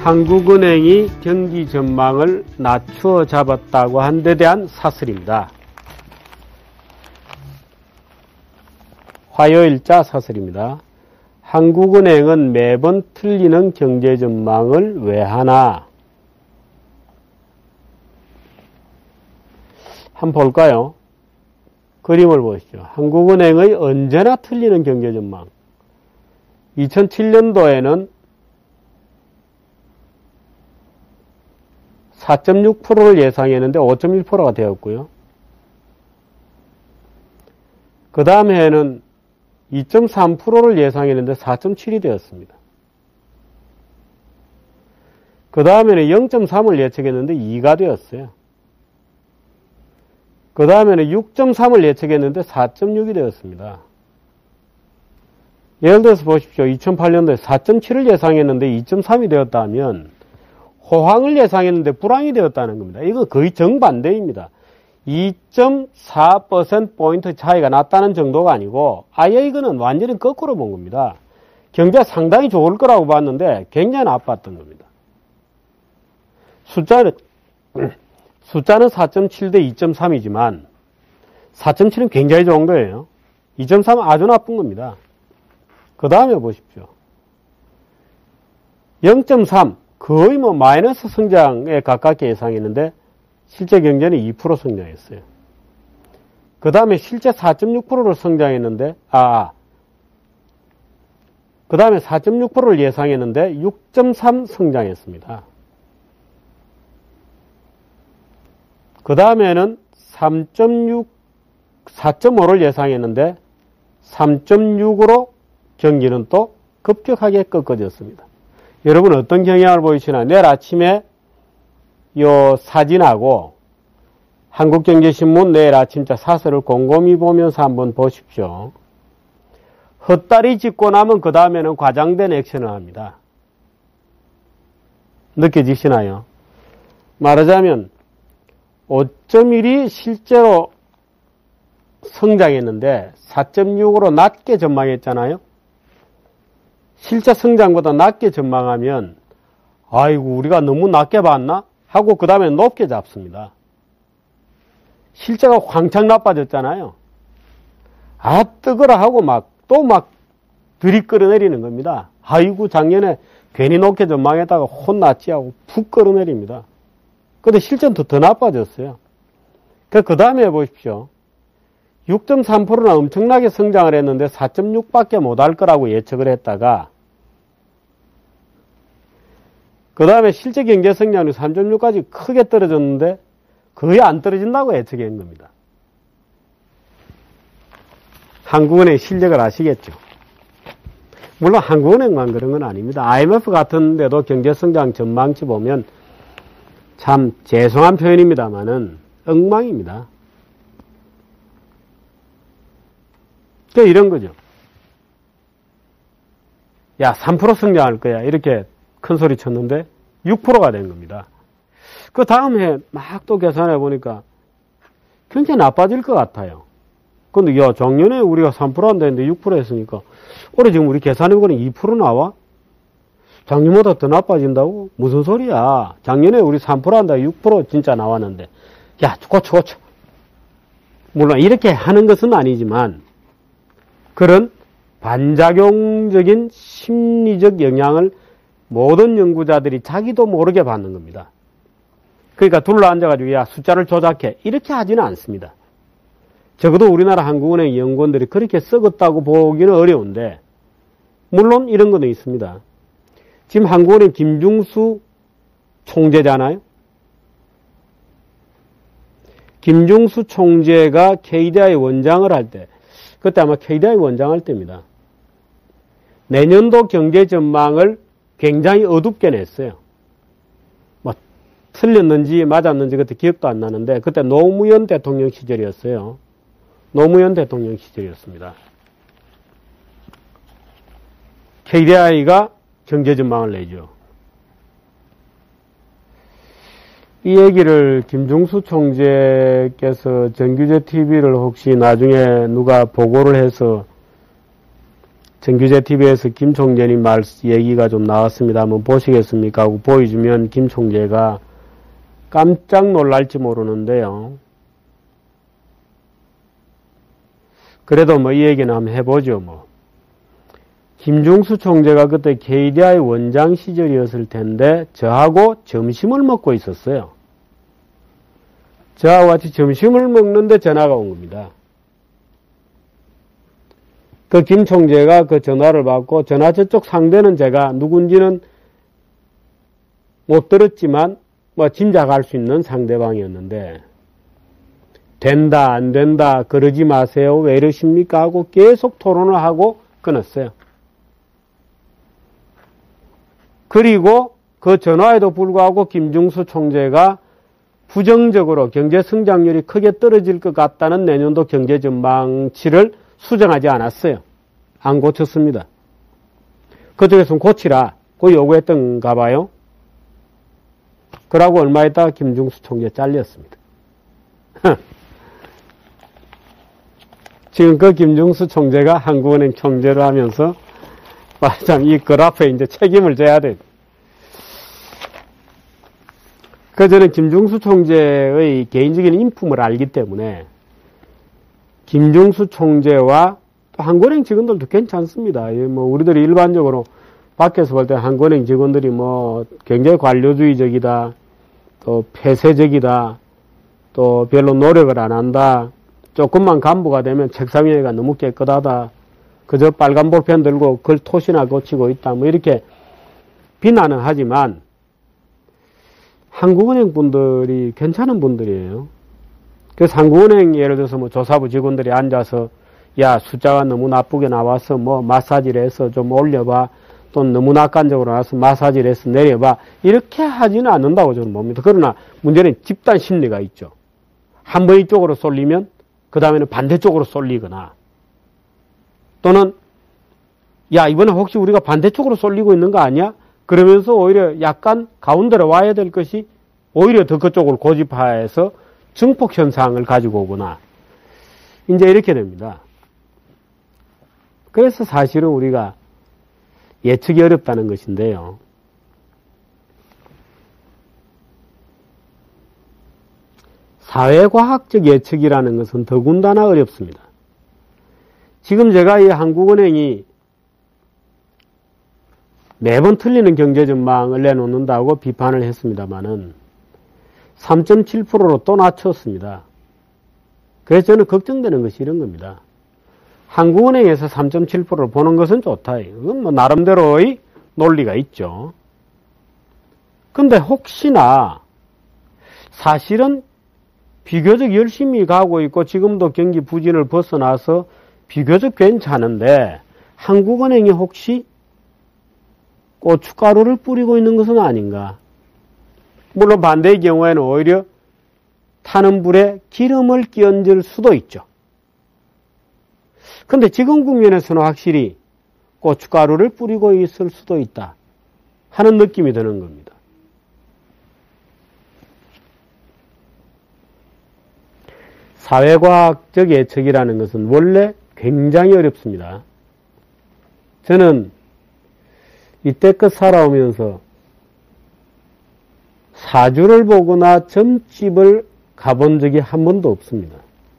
한국은행이 경기 전망을 낮추어 잡았다고 한 데 대한 사설입니다. 화요일자 사설입니다. 한국은행은 매번 틀리는 경제 전망을 왜 하나? 한번 볼까요? 그림을 보시죠. 한국은행의 언제나 틀리는 경제 전망. 2007년도에는 4.6%를 예상했는데 5.1%가 되었고요. 그 다음 해에는 2.3%를 예상했는데 4.7이 되었습니다. 그 다음에는 0.3을 예측했는데 2가 되었어요. 그 다음에는 6.3을 예측했는데 4.6이 되었습니다. 예를 들어서 보십시오. 2008년도에 4.7을 예상했는데 2.3이 되었다면 호황을 예상했는데 불황이 되었다는 겁니다. 이거 거의 정반대입니다. 2.4%포인트 차이가 났다는 정도가 아니고 아예 이거는 완전히 거꾸로 본 겁니다. 경제가 상당히 좋을 거라고 봤는데 굉장히 나빴던 겁니다. 숫자는 4.7 대 2.3이지만 4.7은 굉장히 좋은 거예요. 2.3은 아주 나쁜 겁니다. 그 다음에 보십시오. 0.3 거의 마이너스 성장에 가깝게 예상했는데 실제 경제는 2% 성장했어요. 그 다음에 실제 4.6%를 성장했는데 그 다음에 4.6%를 예상했는데 6.3 성장했습니다. 그 다음에는 4.5를 예상했는데 3.6으로 경기는 또 급격하게 꺾어졌습니다. 여러분 어떤 경향을 보이시나? 내일 아침에 요 사진하고 한국경제신문 내일 아침자 사설을 곰곰이 보면서 한번 보십시오. 헛다리 짚고 나면 그 다음에는 과장된 액션을 합니다. 느껴지시나요? 말하자면 5.1이 실제로 성장했는데 4.6으로 낮게 전망했잖아요. 실제 성장보다 낮게 전망하면 아이고 우리가 너무 낮게 봤나? 하고 그 다음에 높게 잡습니다. 실제가 황창 나빠졌잖아요. 뜨거라 하고 또 들이끌어내리는 겁니다. 아이고 작년에 괜히 높게 전망했다가 혼났지 하고 푹 끌어내립니다. 근데 실제는 더 나빠졌어요. 그 다음에 보십시오. 6.3%나 엄청나게 성장을 했는데 4.6밖에 못할 거라고 예측을 했다가 그 다음에 실제 경제 성장률이 3.6까지 크게 떨어졌는데 거의 안 떨어진다고 예측한 겁니다. 한국은행 실력을 아시겠죠? 물론 한국은행만 그런 건 아닙니다. IMF 같은 데도 경제 성장 전망치 보면 참 죄송한 표현입니다만은 엉망입니다. 이런 거죠. 야, 3% 성장할 거야. 이렇게 큰 소리 쳤는데 6%가 된 겁니다. 그 다음 해 막 또 계산해 보니까 굉장히 나빠질 것 같아요. 근데 야, 작년에 우리가 3% 한다는데 6% 했으니까 올해 지금 우리 계산해보니 2% 나와? 작년보다 더 나빠진다고? 무슨 소리야? 작년에 우리 3% 한다 6% 진짜 나왔는데 야, 고쳐. 물론 이렇게 하는 것은 아니지만 그런 반작용적인 심리적 영향을 모든 연구자들이 자기도 모르게 받는 겁니다. 그러니까 둘러앉아가지고 야 숫자를 조작해 이렇게 하지는 않습니다. 적어도 우리나라 한국은행 연구원들이 그렇게 썩었다고 보기는 어려운데 물론 이런 것도 있습니다. 지금 한국은행 김중수 총재잖아요. 김중수 총재가 KDI 원장을 할 때 그때 아마 KDI 원장할 때입니다. 내년도 경제 전망을 굉장히 어둡게 냈어요. 틀렸는지 맞았는지 그때 기억도 안 나는데 그때 노무현 대통령 시절이었어요. 노무현 대통령 시절이었습니다. KDI가 경제 전망을 내죠. 이 얘기를 김중수 총재께서 정규제 TV를 혹시 나중에 누가 보고를 해서 정규제TV에서 김 총재님 얘기가 좀 나왔습니다. 한번 보시겠습니까? 하고 보여주면 김 총재가 깜짝 놀랄지 모르는데요. 그래도 뭐 이 얘기는 한번 해보죠. 뭐 김중수 총재가 그때 KDI 원장 시절이었을 텐데 저하고 점심을 먹고 있었어요. 저하고 같이 점심을 먹는데 전화가 온 겁니다. 그 김 총재가 그 전화를 받고 전화 저쪽 상대는 제가 누군지는 못 들었지만 뭐 짐작할 수 있는 상대방이었는데 된다 안 된다 그러지 마세요 왜 이러십니까 하고 계속 토론을 하고 끊었어요. 그리고 그 전화에도 불구하고 김중수 총재가 부정적으로 경제 성장률이 크게 떨어질 것 같다는 내년도 경제 전망치를 수정하지 않았어요. 안 고쳤습니다. 그쪽에서는 고치라. 그 요구했던가 봐요. 그러고 얼마 있다가 김중수 총재 잘렸습니다. 지금 그 김중수 총재가 한국은행 총재를 하면서 참 이 그래프에 이제 책임을 져야 돼. 그 저는 김중수 총재의 개인적인 인품을 알기 때문에 김중수 총재와 또 한국은행 직원들도 괜찮습니다. 뭐 우리들이 일반적으로 밖에서 볼 때 한국은행 직원들이 뭐 굉장히 관료주의적이다, 또 폐쇄적이다, 또 별로 노력을 안 한다, 조금만 간부가 되면 책상 위가 너무 깨끗하다, 그저 빨간 볼펜 들고 글 토시나 고치고 있다, 뭐 이렇게 비난은 하지만 한국은행 분들이 괜찮은 분들이에요. 그래서 한국은행 예를 들어서 뭐 조사부 직원들이 앉아서 야 숫자가 너무 나쁘게 나와서 뭐 마사지를 해서 좀 올려봐, 또 너무 낙관적으로 나와서 마사지를 해서 내려봐, 이렇게 하지는 않는다고 저는 봅니다. 그러나 문제는 집단 심리가 있죠. 한 번 이쪽으로 쏠리면 그 다음에는 반대쪽으로 쏠리거나, 또는 야 이번에 혹시 우리가 반대쪽으로 쏠리고 있는 거 아니야? 그러면서 오히려 약간 가운데로 와야 될 것이 오히려 더 그쪽을 고집화해서 증폭 현상을 가지고 오거나 이제 이렇게 됩니다. 그래서 사실은 우리가 예측이 어렵다는 것인데요. 사회과학적 예측이라는 것은 더군다나 어렵습니다. 지금 제가 이 한국은행이 매번 틀리는 경제 전망을 내놓는다고 비판을 했습니다마는 3.7%로 또 낮췄습니다. 그래서 저는 걱정되는 것이 이런 겁니다. 한국은행에서 3.7%를 보는 것은 좋다. 이건 뭐 나름대로의 논리가 있죠. 근데 혹시나 사실은 비교적 열심히 가고 있고 지금도 경기 부진을 벗어나서 비교적 괜찮은데 한국은행이 혹시 고춧가루를 뿌리고 있는 것은 아닌가? 물론 반대의 경우에는 오히려 타는 불에 기름을 끼얹을 수도 있죠. 근데 지금 국면에서는 확실히 고춧가루를 뿌리고 있을 수도 있다 하는 느낌이 드는 겁니다. 사회과학적 예측이라는 것은 원래 굉장히 어렵습니다. 저는 이때껏 살아오면서 사주를 보거나 점집을 가본 적이 한 번도 없습니다.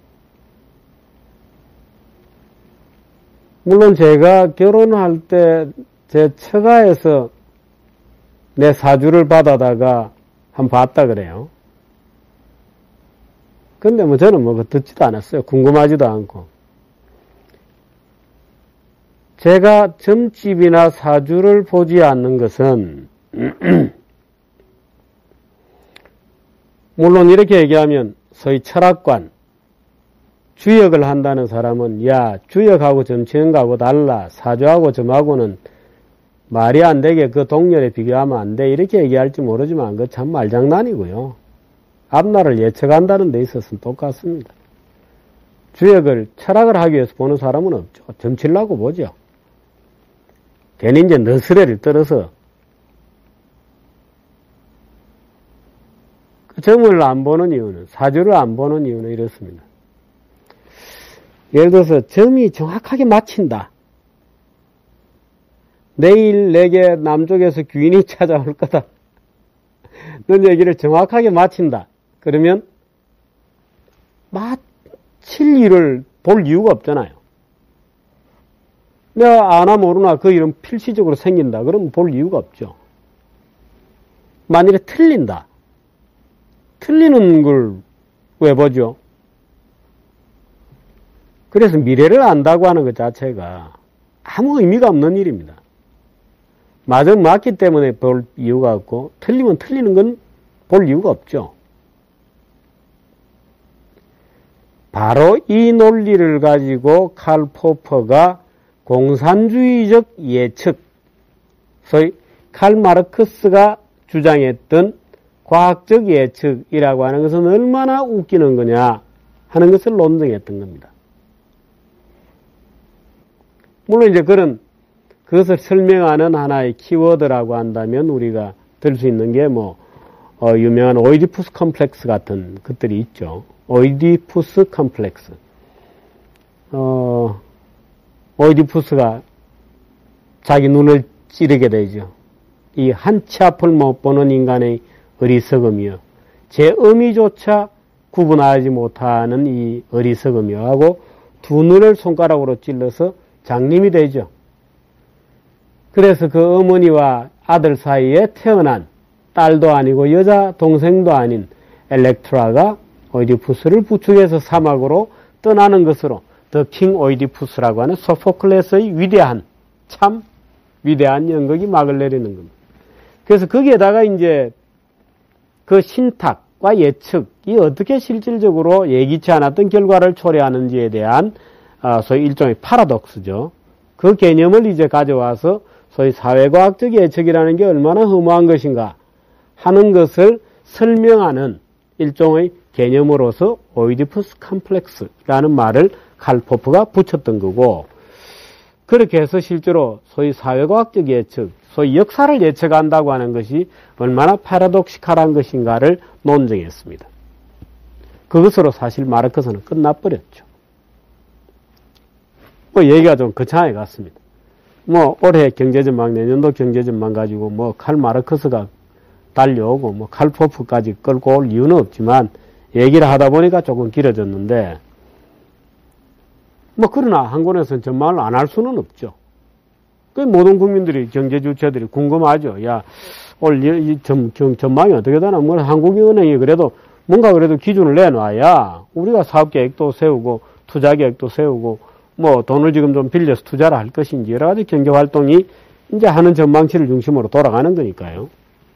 물론 제가 결혼할 때 제 처가에서 내 사주를 받아다가 한번 봤다 그래요. 근데 뭐 저는 뭐 듣지도 않았어요. 궁금하지도 않고. 제가 점집이나 사주를 보지 않는 것은 물론 이렇게 얘기하면 소위 철학관, 주역을 한다는 사람은 야 주역하고 점치는 거하고 달라, 사주하고 점하고는 말이 안 되게 그 동렬에 비교하면 안 돼, 이렇게 얘기할지 모르지만 그거 참 말장난이고요. 앞날을 예측한다는 데 있어서는 똑같습니다. 주역을 철학을 하기 위해서 보는 사람은 없죠. 점치려고 보죠. 괜히 이제 너스레를 떨어서 그 점을 안 보는 이유는, 사주를 안 보는 이유는 이렇습니다. 예를 들어서 점이 정확하게 맞힌다. 내일 내게 남쪽에서 귀인이 찾아올 거다. 넌 얘기를 정확하게 마친다. 그러면 마칠 일을 볼 이유가 없잖아요. 내가 아나 모르나 그 일은 필시적으로 생긴다. 그러면 볼 이유가 없죠. 만일에 틀린다. 틀리는 걸 왜 보죠? 그래서 미래를 안다고 하는 것 자체가 아무 의미가 없는 일입니다. 맞기 때문에 볼 이유가 없고 틀리면 틀리는 건 볼 이유가 없죠. 바로 이 논리를 가지고 칼 포퍼가 공산주의적 예측, 소위 칼 마르크스가 주장했던 과학적 예측이라고 하는 것은 얼마나 웃기는 거냐 하는 것을 논증했던 겁니다. 물론 이제 그것을 설명하는 하나의 키워드라고 한다면 우리가 들 수 있는 게 유명한 오이디푸스 컴플렉스 같은 것들이 있죠. 오이디푸스 컴플렉스. 오이디푸스가 자기 눈을 찌르게 되죠. 이 한치 앞을 못 보는 인간의 어리석음이요. 제 의미조차 구분하지 못하는 이 어리석음이요. 하고 두 눈을 손가락으로 찔러서 장님이 되죠. 그래서 그 어머니와 아들 사이에 태어난 딸도 아니고 여자 동생도 아닌 엘렉트라가 오이디푸스를 부축해서 사막으로 떠나는 것으로 더 킹 오이디푸스라고 하는 소포클레스의 위대한, 참 위대한 연극이 막을 내리는 겁니다. 그래서 거기에다가 이제 그 신탁과 예측이 어떻게 실질적으로 예기치 않았던 결과를 초래하는지에 대한 소위 일종의 파라독스죠. 그 개념을 이제 가져와서 소위 사회과학적 예측이라는 게 얼마나 허무한 것인가 하는 것을 설명하는 일종의 개념으로서 오이디푸스 컴플렉스라는 말을 칼 포퍼가 붙였던 거고, 그렇게 해서 실제로 소위 사회과학적 예측, 소위 역사를 예측한다고 하는 것이 얼마나 파라독시칼한 것인가를 논증했습니다. 그것으로 사실 마르크스는 끝나버렸죠. 얘기가 좀 거창하게 갔습니다. 올해 경제전망, 내년도 경제전망 가지고 칼 마르크스가 달려오고 칼 포퍼까지 끌고 올 이유는 없지만 얘기를 하다 보니까 조금 길어졌는데, 그러나 한국에서는 전망을 안 할 수는 없죠. 그 모든 국민들이, 경제 주체들이 궁금하죠. 야, 올 전망이 어떻게 되나? 한국은행이 그래도 뭔가 그래도 기준을 내놔야 우리가 사업 계획도 세우고 투자 계획도 세우고 돈을 지금 좀 빌려서 투자를 할 것인지 여러 가지 경제 활동이 이제 하는 전망치를 중심으로 돌아가는 거니까요.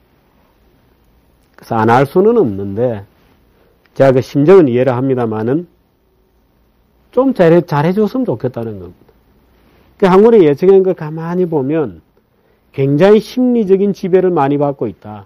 그래서 안 할 수는 없는데, 제가 그 심정은 이해를 합니다만은 좀 잘해줬으면 좋겠다는 겁니다. 한국의 예측한 걸 가만히 보면 굉장히 심리적인 지배를 많이 받고 있다.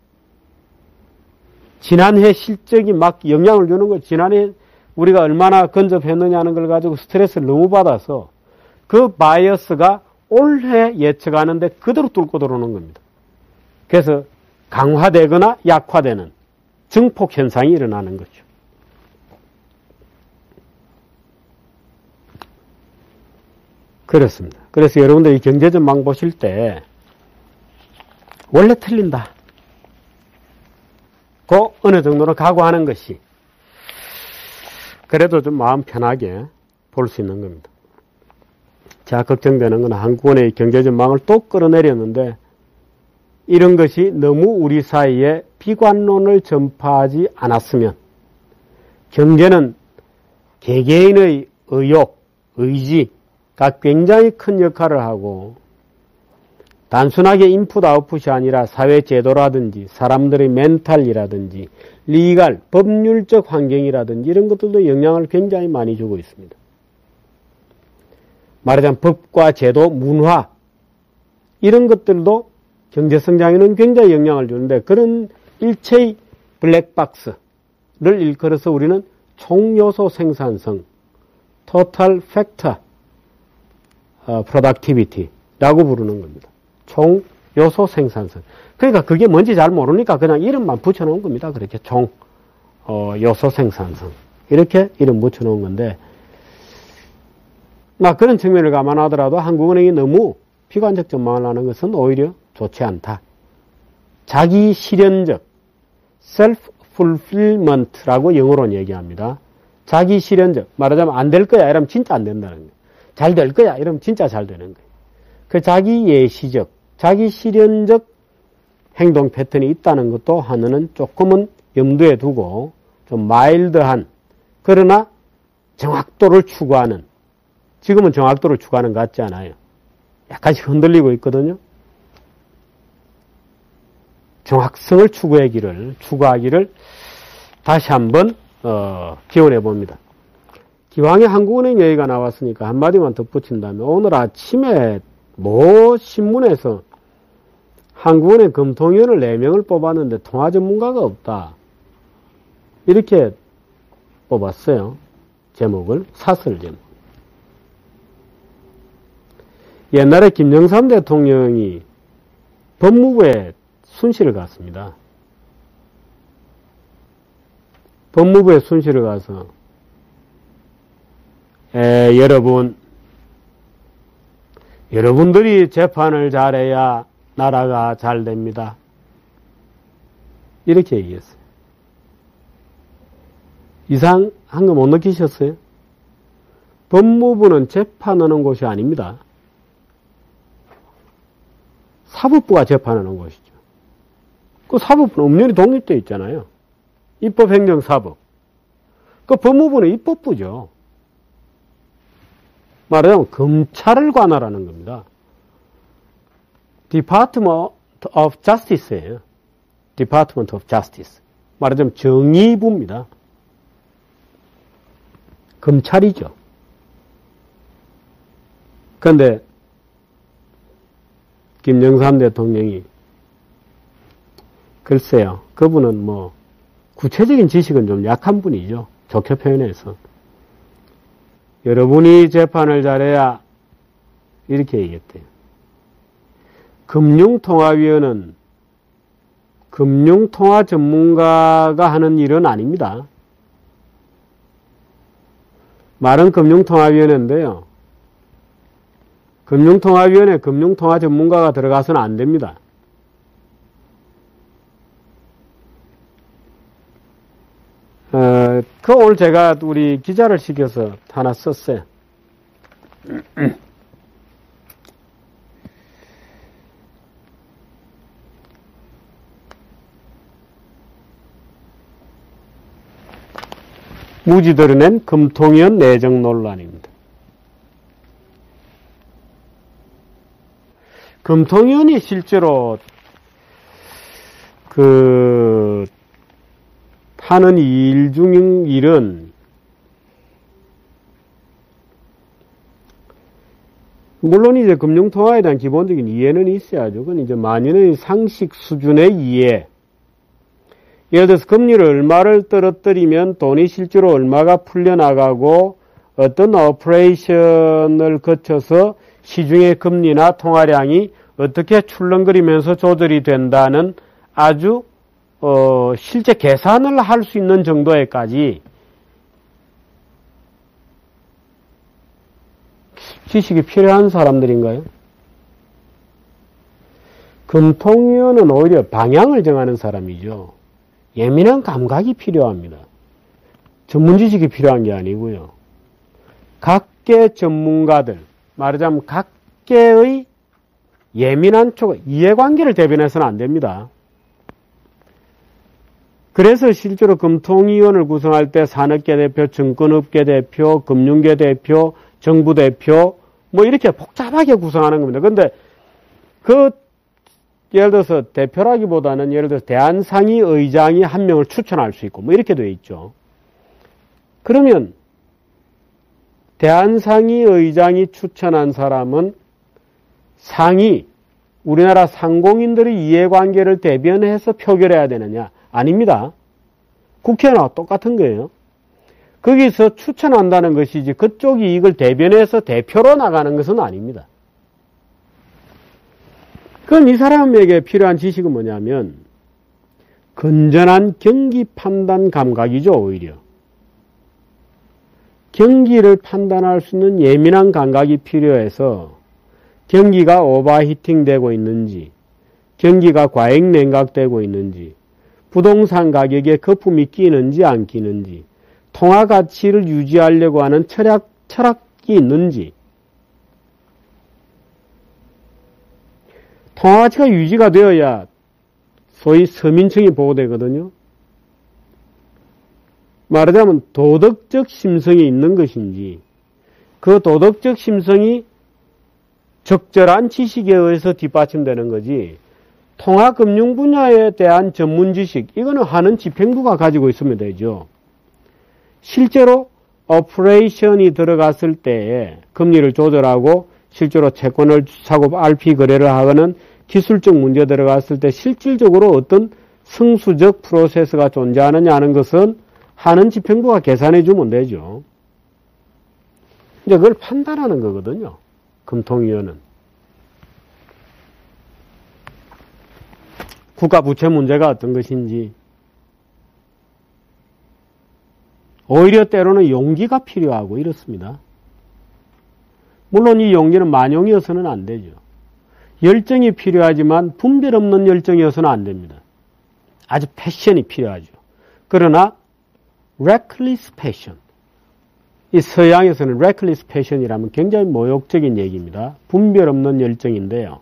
지난해 실적이 막 영향을 주는 거, 지난해 우리가 얼마나 근접했느냐는 걸 가지고 스트레스를 너무 받아서 그 바이어스가 올해 예측하는데 그대로 뚫고 들어오는 겁니다. 그래서 강화되거나 약화되는 증폭 현상이 일어나는 거죠. 그렇습니다. 그래서 여러분들이 경제전망 보실 때 원래 틀린다. 그 어느 정도는 각오하는 것이 그래도 좀 마음 편하게 볼 수 있는 겁니다. 제가 걱정되는 건 한국은행의 경제전망을 또 끌어내렸는데 이런 것이 너무 우리 사이에 비관론을 전파하지 않았으면 경제는 개개인의 의욕, 의지가 굉장히 큰 역할을 하고 단순하게 인풋 아웃풋이 아니라 사회 제도라든지 사람들의 멘탈이라든지 리갈, 법률적 환경이라든지 이런 것들도 영향을 굉장히 많이 주고 있습니다. 말하자면 법과 제도, 문화 이런 것들도 경제성장에는 굉장히 영향을 주는데 그런 일체의 블랙박스를 일컬어서 우리는 총요소 생산성, total factor productivity라고 부르는 겁니다. 총요소 생산성. 그러니까 그게 뭔지 잘 모르니까 그냥 이름만 붙여놓은 겁니다. 그렇게 요소 생산성. 이렇게 이름 붙여놓은 건데, 그런 측면을 감안하더라도 한국은행이 너무 비관적 전망을 하는 것은 오히려 좋지 않다. 자기 실현적, self-fulfillment라고 영어로는 얘기합니다. 자기 실현적, 말하자면 안 될 거야 이러면 진짜 안 된다는 거예요. 잘 될 거야 이러면 진짜 잘 되는 거예요. 그 자기 예시적, 자기 실현적 행동 패턴이 있다는 것도 하나는 조금은 염두에 두고 좀 마일드한, 그러나 정확도를 추구하는, 지금은 정확도를 추구하는 것 같지 않아요. 약간씩 흔들리고 있거든요. 정확성을 추구하기를 다시 한번 기원해 봅니다. 기왕에 한국은행 얘기가 나왔으니까 한마디만 덧붙인다면, 오늘 아침에 모 신문에서 한국은행 금통위원을 4명을 뽑았는데 통화 전문가가 없다, 이렇게 뽑았어요. 제목을, 사설 제목. 옛날에 김영삼 대통령이 법무부에 순시를 갔습니다. 법무부에 순시를 가서 여러분들이 재판을 잘해야 나라가 잘 됩니다. 이렇게 얘기했어요. 이상한 거 못 느끼셨어요? 법무부는 재판하는 곳이 아닙니다. 사법부가 재판하는 곳이죠. 그 사법부는 엄연히 독립되어 있잖아요. 입법, 행정, 사법. 그 법무부는 입법부죠. 말하자면 검찰을 관할하는 겁니다. Department of Justice예요. Department of Justice. 말하자면 정의부입니다. 검찰이죠. 그런데 김영삼 대통령이, 글쎄요, 그분은 뭐 구체적인 지식은 좀 약한 분이죠. 좋게 표현해서. 여러분이 재판을 잘해야, 이렇게 얘기했대요. 금융통화위원은 금융통화 전문가가 하는 일은 아닙니다. 말은 금융통화위원회인데요. 금융통화위원회 금융통화 전문가가 들어가서는 안 됩니다. 오늘 제가 우리 기자를 시켜서 하나 썼어요. 무지 드러낸 금통위원 내정 논란입니다. 금통위원이 실제로 하는 일 중 일은 물론 이제 금융통화에 대한 기본적인 이해는 있어야죠. 그건 이제 만인의 상식 수준의 이해. 예를 들어서 금리를 얼마를 떨어뜨리면 돈이 실제로 얼마가 풀려나가고 어떤 오퍼레이션을 거쳐서 시중의 금리나 통화량이 어떻게 출렁거리면서 조절이 된다는 아주 실제 계산을 할 수 있는 정도에까지 지식이 필요한 사람들인가요? 금통위원은 오히려 방향을 정하는 사람이죠. 예민한 감각이 필요합니다. 전문 지식이 필요한 게 아니고요. 각계 전문가들, 말하자면 각계의 예민한 쪽, 이해관계를 대변해서는 안 됩니다. 그래서 실제로 금통위원을 구성할 때 산업계 대표, 증권업계 대표, 금융계 대표, 정부 대표, 뭐 이렇게 복잡하게 구성하는 겁니다. 그런데 예를 들어서 대표라기보다는 예를 들어서 대한상의 의장이 한 명을 추천할 수 있고 뭐 이렇게 되어 있죠. 그러면 대한상의 의장이 추천한 사람은 우리나라 상공인들의 이해관계를 대변해서 표결해야 되느냐? 아닙니다. 국회나 똑같은 거예요. 거기서 추천한다는 것이지 그쪽이 이걸 대변해서 대표로 나가는 것은 아닙니다. 그럼 이 사람에게 필요한 지식은 뭐냐면 건전한 경기 판단 감각이죠. 오히려 경기를 판단할 수 있는 예민한 감각이 필요해서 경기가 오버히팅 되고 있는지, 경기가 과잉 냉각되고 있는지, 부동산 가격에 거품이 끼는지 안 끼는지, 통화 가치를 유지하려고 하는 철학이 있는지, 통화 가치가 유지가 되어야 소위 서민층이 보호되거든요. 말하자면 도덕적 심성이 있는 것인지, 그 도덕적 심성이 적절한 지식에 의해서 뒷받침되는 거지, 통화금융 분야에 대한 전문 지식, 이거는 하는 집행부가 가지고 있으면 되죠. 실제로 오퍼레이션이 들어갔을 때에 금리를 조절하고 실제로 채권을 사고 RP 거래를 하거나 기술적 문제 들어갔을 때 실질적으로 어떤 성수적 프로세스가 존재하느냐 하는 것은 하는 집행부가 계산해 주면 되죠. 이제 그걸 판단하는 거거든요. 금통위원은. 국가 부채 문제가 어떤 것인지. 오히려 때로는 용기가 필요하고 이렇습니다. 물론 이 용기는 만용이어서는 안 되죠. 열정이 필요하지만 분별 없는 열정이어서는 안 됩니다. 아주 패션이 필요하죠. 그러나 reckless passion. 이 서양에서는 reckless passion이라면 굉장히 모욕적인 얘기입니다. 분별 없는 열정인데요.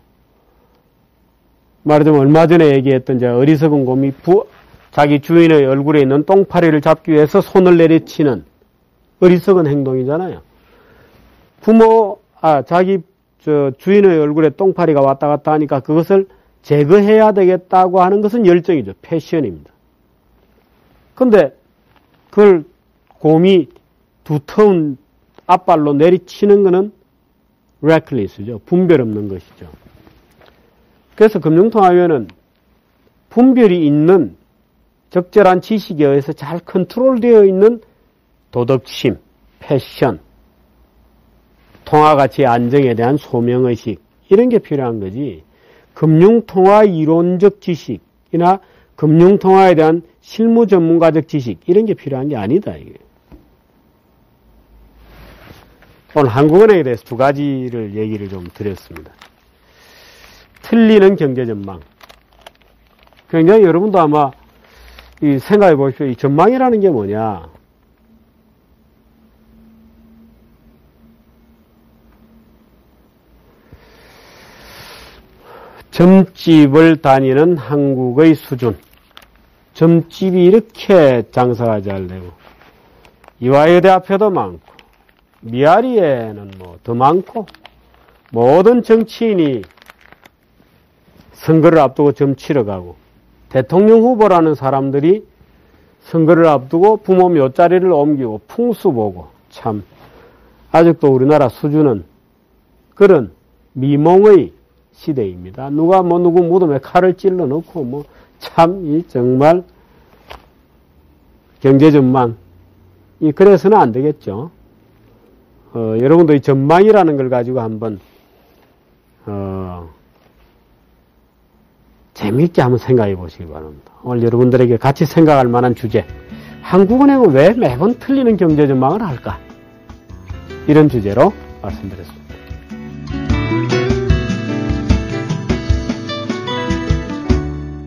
말하자면 얼마 전에 얘기했던 제 어리석은 곰이 자기 주인의 얼굴에 있는 똥파리를 잡기 위해서 손을 내리치는 어리석은 행동이잖아요. 자기 주인의 얼굴에 똥파리가 왔다 갔다 하니까 그것을 제거해야 되겠다고 하는 것은 열정이죠. 패션입니다. 근데 그걸 곰이 두터운 앞발로 내리치는 것은 reckless죠. 분별 없는 것이죠. 그래서 금융통화위원회는 분별이 있는 적절한 지식에 의해서 잘 컨트롤되어 있는 도덕심, 패션, 통화가치의 안정에 대한 소명의식 이런 게 필요한 거지 금융통화 이론적 지식이나 금융통화에 대한 실무 전문가적 지식 이런 게 필요한 게 아니다. 이게. 오늘 한국은행에 대해서 두 가지를 얘기를 좀 드렸습니다. 틀리는 경제전망. 굉장히 여러분도 아마 생각해 보십시오. 이 전망이라는 게 뭐냐. 점집을 다니는 한국의 수준. 점집이 이렇게 장사가 잘 되고, 이화여대 앞에도 많고, 미아리에는 더 많고, 모든 정치인이 선거를 앞두고 점 치러 가고, 대통령 후보라는 사람들이 선거를 앞두고 부모 묘자리를 옮기고 풍수 보고, 참, 아직도 우리나라 수준은 그런 미몽의 시대입니다. 누가 누구 무덤에 칼을 찔러 넣고 참 정말 경제 전망 그래서는 안 되겠죠. 여러분도 이 전망이라는 걸 가지고 한번 재미있게 한번 생각해 보시기 바랍니다. 오늘 여러분들에게 같이 생각할 만한 주제, 한국은행은 왜 매번 틀리는 경제 전망을 할까? 이런 주제로 말씀드렸습니다.